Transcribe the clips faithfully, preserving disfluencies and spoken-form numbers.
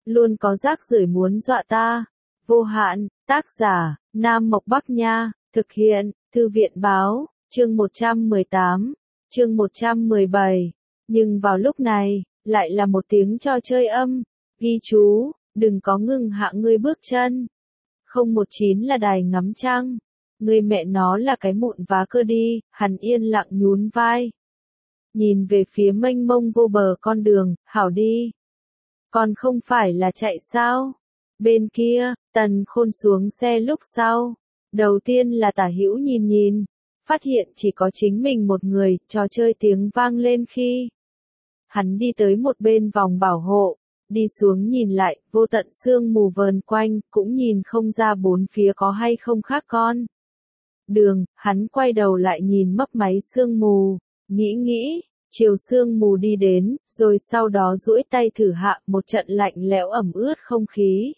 luôn có rác rưởi muốn dọa ta. Vô hạn, tác giả, Nam Mộc Bắc Nha, thực hiện, Thư viện Báo, chương một trăm mười tám, chương một trăm mười bảy. Nhưng vào lúc này, lại là một tiếng trò chơi âm, ghi chú, đừng có ngừng hạ ngươi bước chân. không một chín là đài ngắm trăng. Ngươi mẹ nó là cái mụn vá cơ đi, hắn yên lặng nhún vai. Nhìn về phía mênh mông vô bờ con đường, hảo đi. Còn không phải là chạy sao? Bên kia, Tần Khôn xuống xe lúc sau. Đầu tiên là Tả Hữu nhìn nhìn, phát hiện chỉ có chính mình một người, trò chơi tiếng vang lên khi hắn đi tới một bên vòng bảo hộ, đi xuống nhìn lại, vô tận sương mù vờn quanh, cũng nhìn không ra bốn phía có hay không khác con. Đường, hắn quay đầu lại nhìn mấp máy sương mù, nghĩ nghĩ, chiều sương mù đi đến, rồi sau đó duỗi tay thử hạ một trận lạnh lẽo ẩm ướt không khí.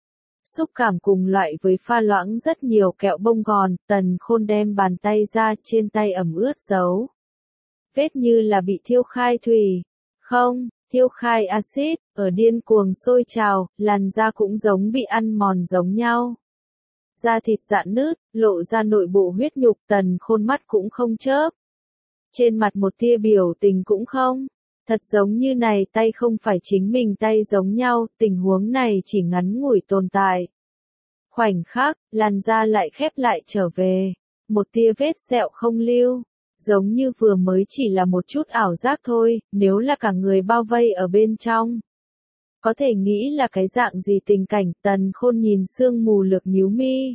Xúc cảm cùng loại với pha loãng rất nhiều kẹo bông gòn, Tần Khôn đem bàn tay ra, trên tay ẩm ướt dấu vết như là bị thiêu khai thủy. Không, thiêu khai axit, ở điên cuồng sôi trào, làn da cũng giống bị ăn mòn giống nhau. Da thịt rạn nứt, lộ ra nội bộ huyết nhục, Tần Khôn mắt cũng không chớp. Trên mặt một tia biểu tình cũng không. Thật giống như này tay không phải chính mình tay giống nhau, tình huống này chỉ ngắn ngủi tồn tại. Khoảnh khắc, làn da lại khép lại trở về. Một tia vết sẹo không lưu. Giống như vừa mới chỉ là một chút ảo giác thôi, nếu là cả người bao vây ở bên trong. Có thể nghĩ là cái dạng gì tình cảnh. Tần Khôn nhìn sương mù lược nhíu mi.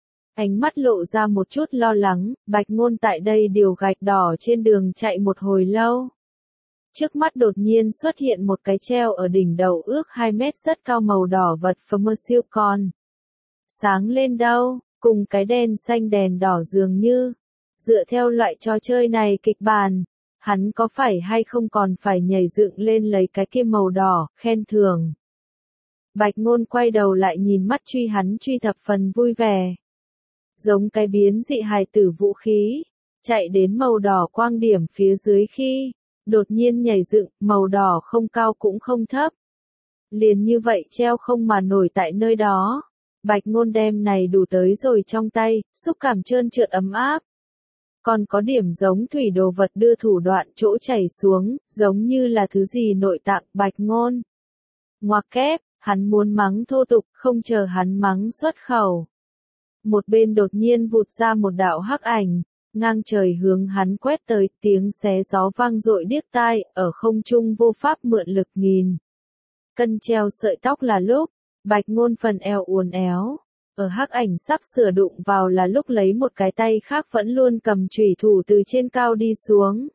Ánh mắt lộ ra một chút lo lắng, Bạch Ngôn tại đây điều gạch đỏ trên đường chạy một hồi lâu. Trước mắt đột nhiên xuất hiện một cái treo ở đỉnh đầu ước hai mét rất cao màu đỏ vật siêu con. Sáng lên đâu, cùng cái đèn xanh đèn đỏ dường như. Dựa theo loại trò chơi này kịch bản, hắn có phải hay không còn phải nhảy dựng lên lấy cái kia màu đỏ, khen thưởng. Bạch Ngôn quay đầu lại nhìn mắt truy hắn truy thập phần vui vẻ. Giống cái biến dị hài tử vũ khí, chạy đến màu đỏ quang điểm phía dưới khi, đột nhiên nhảy dựng, màu đỏ không cao cũng không thấp. Liền như vậy treo không mà nổi tại nơi đó. Bạch Ngôn đem này đủ tới rồi trong tay, xúc cảm trơn trượt ấm áp. Còn có điểm giống thủy đồ vật đưa thủ đoạn chỗ chảy xuống, giống như là thứ gì nội tạng. Bạch Ngôn ngoặc kép, hắn muốn mắng thô tục, không chờ hắn mắng xuất khẩu. Một bên đột nhiên vụt ra một đạo hắc ảnh, ngang trời hướng hắn quét tới, tiếng xé gió vang dội điếc tai, ở không trung vô pháp mượn lực nghìn cân treo sợi tóc là lúc, Bạch Ngôn phần eo uốn éo, ở hắc ảnh sắp sửa đụng vào là lúc lấy một cái tay khác vẫn luôn cầm chủy thủ từ trên cao đi xuống.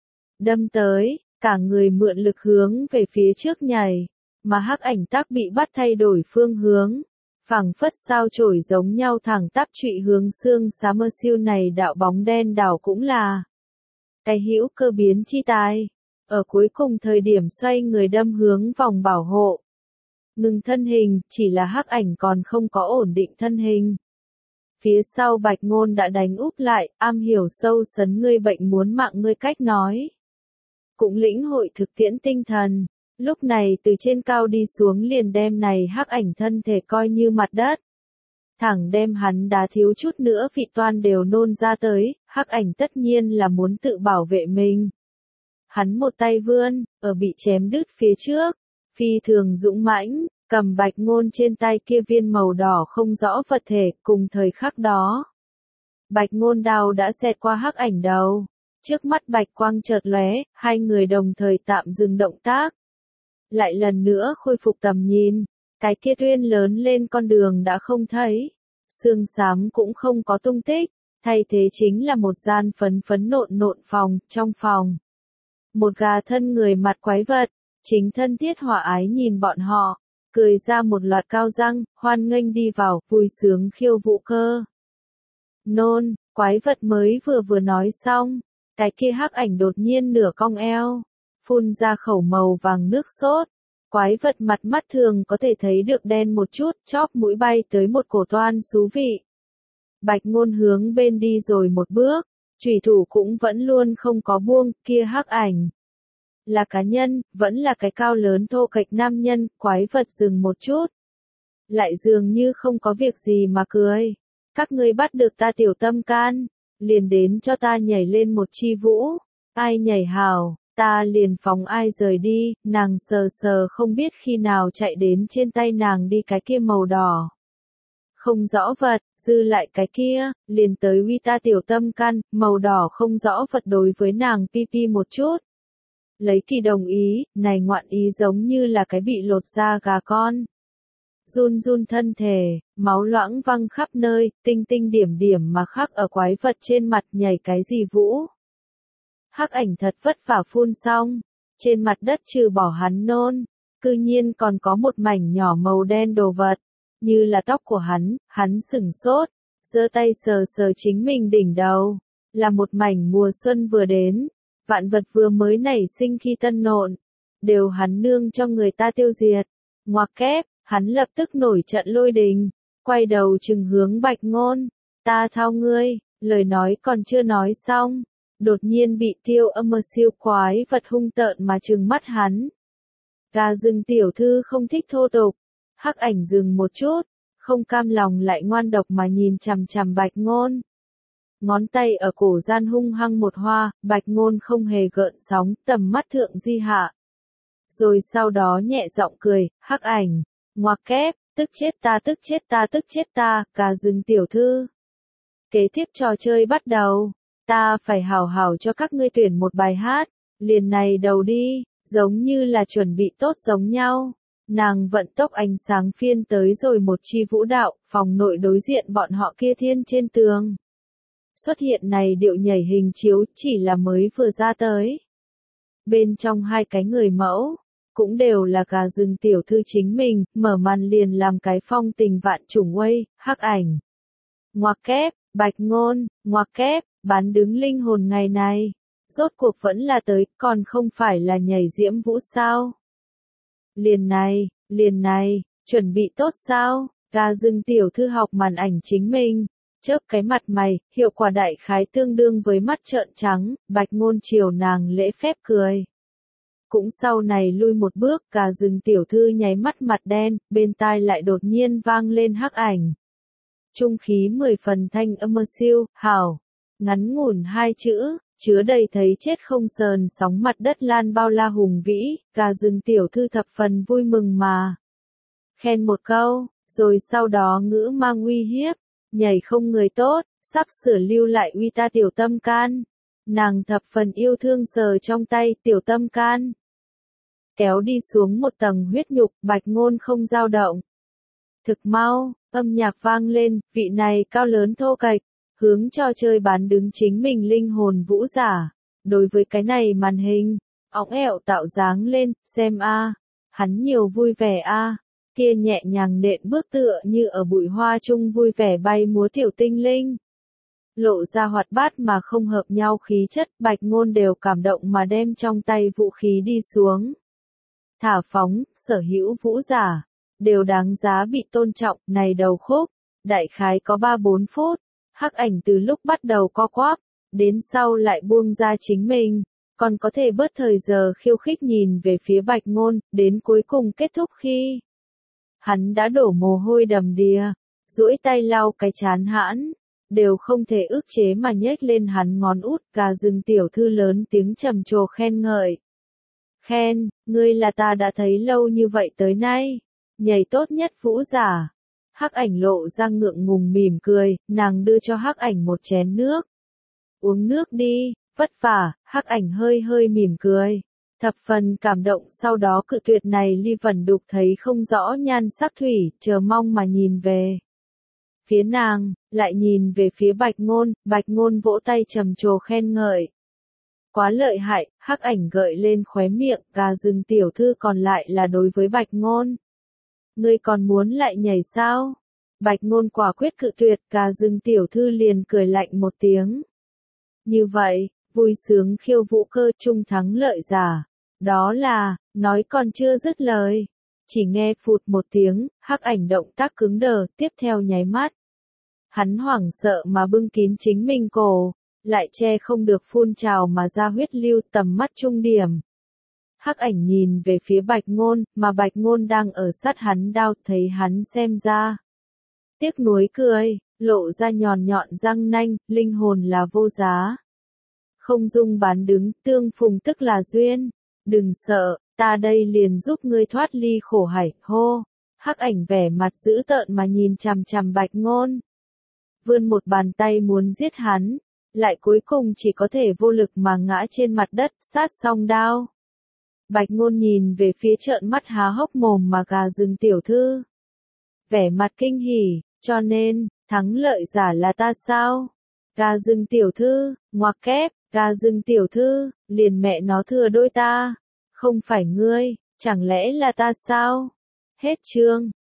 Đâm tới, cả người mượn lực hướng về phía trước nhảy, mà hắc ảnh tác bị bắt thay đổi phương hướng. Phảng phất sao chổi giống nhau thẳng tắp trụy hướng xương xá mơ siêu này đạo bóng đen đảo cũng là cái hữu cơ biến chi tài. Ở cuối cùng thời điểm xoay người đâm hướng vòng bảo hộ. Ngừng thân hình, chỉ là hắc ảnh còn không có ổn định thân hình. Phía sau Bạch Ngôn đã đánh úp lại, am hiểu sâu sấn ngươi bệnh muốn mạng ngươi cách nói. Cũng lĩnh hội thực tiễn tinh thần. Lúc này từ trên cao đi xuống liền đem này hắc ảnh thân thể coi như mặt đất. Thẳng đem hắn đá thiếu chút nữa vị toan đều nôn ra tới, hắc ảnh tất nhiên là muốn tự bảo vệ mình. Hắn một tay vươn, ở bị chém đứt phía trước, phi thường dũng mãnh, cầm Bạch Ngôn trên tay kia viên màu đỏ không rõ vật thể, cùng thời khắc đó. Bạch Ngôn đao đã xẹt qua hắc ảnh đầu, trước mắt bạch quang chợt lóe, hai người đồng thời tạm dừng động tác. Lại lần nữa khôi phục tầm nhìn, cái kia tuyên lớn lên con đường đã không thấy, xương xám cũng không có tung tích, thay thế chính là một gian phấn phấn nộn nộn phòng, trong phòng. Một gà thân người mặt quái vật, chính thân thiết hòa ái nhìn bọn họ, cười ra một loạt cao răng, hoan nghênh đi vào, vui sướng khiêu vũ cơ. Nôn, quái vật mới vừa vừa nói xong, cái kia hắc ảnh đột nhiên nửa cong eo. Phun ra khẩu màu vàng nước sốt, quái vật mặt mắt thường có thể thấy được đen một chút, chóp mũi bay tới một cổ toan xú vị. Bạch Ngôn hướng bên đi rồi một bước, chủy thủ cũng vẫn luôn không có buông, kia hắc ảnh. Là cá nhân, vẫn là cái cao lớn thô kệch nam nhân, quái vật dừng một chút. Lại dường như không có việc gì mà cười. Các ngươi bắt được ta tiểu tâm can, liền đến cho ta nhảy lên một chi vũ. Ai nhảy hào, ta liền phóng ai rời đi, nàng sờ sờ không biết khi nào chạy đến trên tay nàng đi cái kia màu đỏ. Không rõ vật, dư lại cái kia, liền tới uy ta tiểu tâm can, màu đỏ không rõ vật đối với nàng pi pi một chút. Lấy Kỳ đồng ý, này ngoạn ý giống như là cái bị lột da gà con. Run run thân thể, máu loãng văng khắp nơi, tinh tinh điểm điểm mà khắc ở quái vật trên mặt nhảy cái gì vũ. Hắc ảnh thật vất vả phun xong, trên mặt đất trừ bỏ hắn nôn, cư nhiên còn có một mảnh nhỏ màu đen đồ vật, như là tóc của hắn, hắn sửng sốt, giơ tay sờ sờ chính mình đỉnh đầu, là một mảnh mùa xuân vừa đến, vạn vật vừa mới nảy sinh khi tân nộn, đều hắn nương cho người ta tiêu diệt. Ngoặc kép, hắn lập tức nổi trận lôi đình, quay đầu trừng hướng Bạch Ngôn, ta thao ngươi, lời nói còn chưa nói xong, đột nhiên bị tiêu âm mơ siêu quái vật hung tợn mà trừng mắt hắn. Gà rừng tiểu thư không thích thô tục, Hắc ảnh dừng một chút, không cam lòng lại ngoan độc mà nhìn chằm chằm Bạch Ngôn. Ngón tay ở cổ gian hung hăng một hoa, Bạch Ngôn không hề gợn sóng, tầm mắt thượng di hạ. Rồi sau đó nhẹ giọng cười, Hắc ảnh, ngoặc kép, tức chết ta tức chết ta tức chết ta, gà rừng tiểu thư. Kế tiếp trò chơi bắt đầu, ta phải hảo hảo cho các ngươi tuyển một bài hát, liền này đầu đi, giống như là chuẩn bị tốt giống nhau. Nàng vận tốc ánh sáng phiên tới rồi một chi vũ đạo, phòng nội đối diện bọn họ kia thiên trên tường. Xuất hiện này điệu nhảy hình chiếu chỉ là mới vừa ra tới. Bên trong hai cái người mẫu, cũng đều là gà rừng tiểu thư chính mình, mở màn liền làm cái phong tình vạn trùng uây, Hắc ảnh. Ngoặc kép, Bạch Ngôn, ngoặc kép, bán đứng linh hồn ngày này. Rốt cuộc vẫn là tới, còn không phải là nhảy diễm vũ sao? Liền này, liền này, chuẩn bị tốt sao? Gà rừng tiểu thư học màn ảnh chính mình, chớp cái mặt mày, hiệu quả đại khái tương đương với mắt trợn trắng, Bạch Ngôn chiều nàng lễ phép cười. Cũng sau này lui một bước, gà rừng tiểu thư nháy mắt mặt đen, bên tai lại đột nhiên vang lên Hắc ảnh. Trung khí mười phần thanh âm mơ siêu, hảo, ngắn ngủn hai chữ, chứa đầy thấy chết không sờn sóng mặt đất lan bao la hùng vĩ, gà rừng tiểu thư thập phần vui mừng mà. Khen một câu, rồi sau đó ngữ mang uy hiếp, nhảy không người tốt, sắp sửa lưu lại uy ta tiểu tâm can. Nàng thập phần yêu thương sờ trong tay tiểu tâm can. Kéo đi xuống một tầng huyết nhục, Bạch Ngôn không dao động. Thực mau, âm nhạc vang lên, vị này cao lớn thô kệch, hướng cho chơi bán đứng chính mình linh hồn vũ giả. Đối với cái này màn hình, óng ẹo tạo dáng lên, xem a, hắn nhiều vui vẻ a, kia nhẹ nhàng nện bước tựa như ở bụi hoa chung vui vẻ bay múa tiểu tinh linh. Lộ ra hoạt bát mà không hợp nhau khí chất, Bạch Ngôn đều cảm động mà đem trong tay vũ khí đi xuống. Thả phóng, sở hữu vũ giả, đều đáng giá bị tôn trọng, này đầu khúc, đại khái có ba bốn phút, Hắc ảnh từ lúc bắt đầu co quắp, đến sau lại buông ra chính mình, còn có thể bớt thời giờ khiêu khích nhìn về phía Bạch Ngôn, đến cuối cùng kết thúc khi hắn đã đổ mồ hôi đầm đìa, duỗi tay lau cái chán hãn, đều không thể ức chế mà nhếch lên hắn ngón út, gà rừng tiểu thư lớn tiếng trầm trồ khen ngợi. Khen, ngươi là ta đã thấy lâu như vậy tới nay, nhảy tốt nhất vũ giả. Hắc ảnh lộ ra ngượng ngùng mỉm cười, nàng đưa cho Hắc ảnh một chén nước. Uống nước đi, vất vả, Hắc ảnh hơi hơi mỉm cười. Thập phần cảm động sau đó cự tuyệt này ly vẩn đục thấy không rõ nhan sắc thủy, chờ mong mà nhìn về. Phía nàng, lại nhìn về phía Bạch Ngôn, Bạch Ngôn vỗ tay trầm trồ khen ngợi. Quá lợi hại, Hắc ảnh gợi lên khóe miệng, gà rừng tiểu thư còn lại là đối với Bạch Ngôn. Ngươi còn muốn lại nhảy sao? Bạch Ngôn quả quyết cự tuyệt, gà rừng tiểu thư liền cười lạnh một tiếng. Như vậy, vui sướng khiêu vũ cơ trung thắng lợi giả. Đó là, nói còn chưa dứt lời. Chỉ nghe phụt một tiếng, Hắc ảnh động tác cứng đờ, tiếp theo nháy mắt. Hắn hoảng sợ mà bưng kín chính mình cổ, lại che không được phun trào mà ra huyết lưu tầm mắt trung điểm. Hắc ảnh nhìn về phía Bạch Ngôn, mà Bạch Ngôn đang ở sát hắn đao, thấy hắn xem ra. Tiếc nuối cười, lộ ra nhọn nhọn răng nanh, linh hồn là vô giá. Không dung bán đứng, tương phùng tức là duyên. Đừng sợ, ta đây liền giúp ngươi thoát ly khổ hải, hô. Hắc ảnh vẻ mặt dữ tợn mà nhìn chằm chằm Bạch Ngôn. Vươn một bàn tay muốn giết hắn, lại cuối cùng chỉ có thể vô lực mà ngã trên mặt đất, sát song đao. Bạch Ngôn nhìn về phía trợn mắt há hốc mồm mà gà rừng tiểu thư. Vẻ mặt kinh hỉ, cho nên, thắng lợi giả là ta sao? Gà rừng tiểu thư, ngoặc kép, gà rừng tiểu thư, liền mẹ nó thừa đôi ta. Không phải ngươi, chẳng lẽ là ta sao? Hết chương.